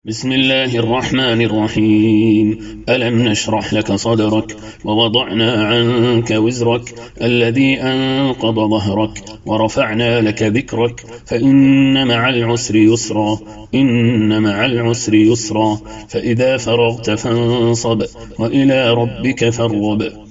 بسم الله الرحمن الرحيم. ألم نشرح لك صدرك ووضعنا عنك وزرك الذي أنقض ظهرك ورفعنا لك ذكرك فإن مع العسر يسرا إن مع العسر يسرا فإذا فرغت فانصب وإلى ربك فارغب.